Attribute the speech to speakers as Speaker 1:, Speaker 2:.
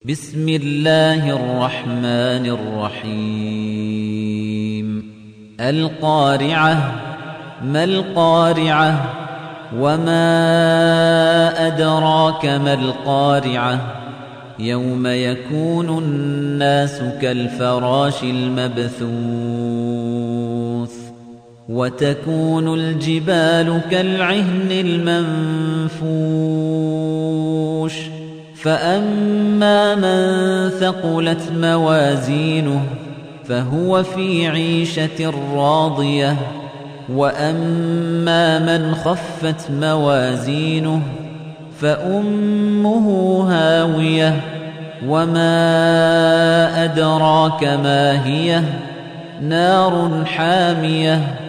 Speaker 1: بسم الله الرحمن الرحيم القارعة ما القارعة وما أدراك ما القارعة يوم يكون الناس كالفراش المبثوث وتكون الجبال كالعهن المنفوش فأما من ثقلت موازينه فهو في عيشة راضية وأما من خفت موازينه فأمه هاوية وما أدراك ما هي نار حامية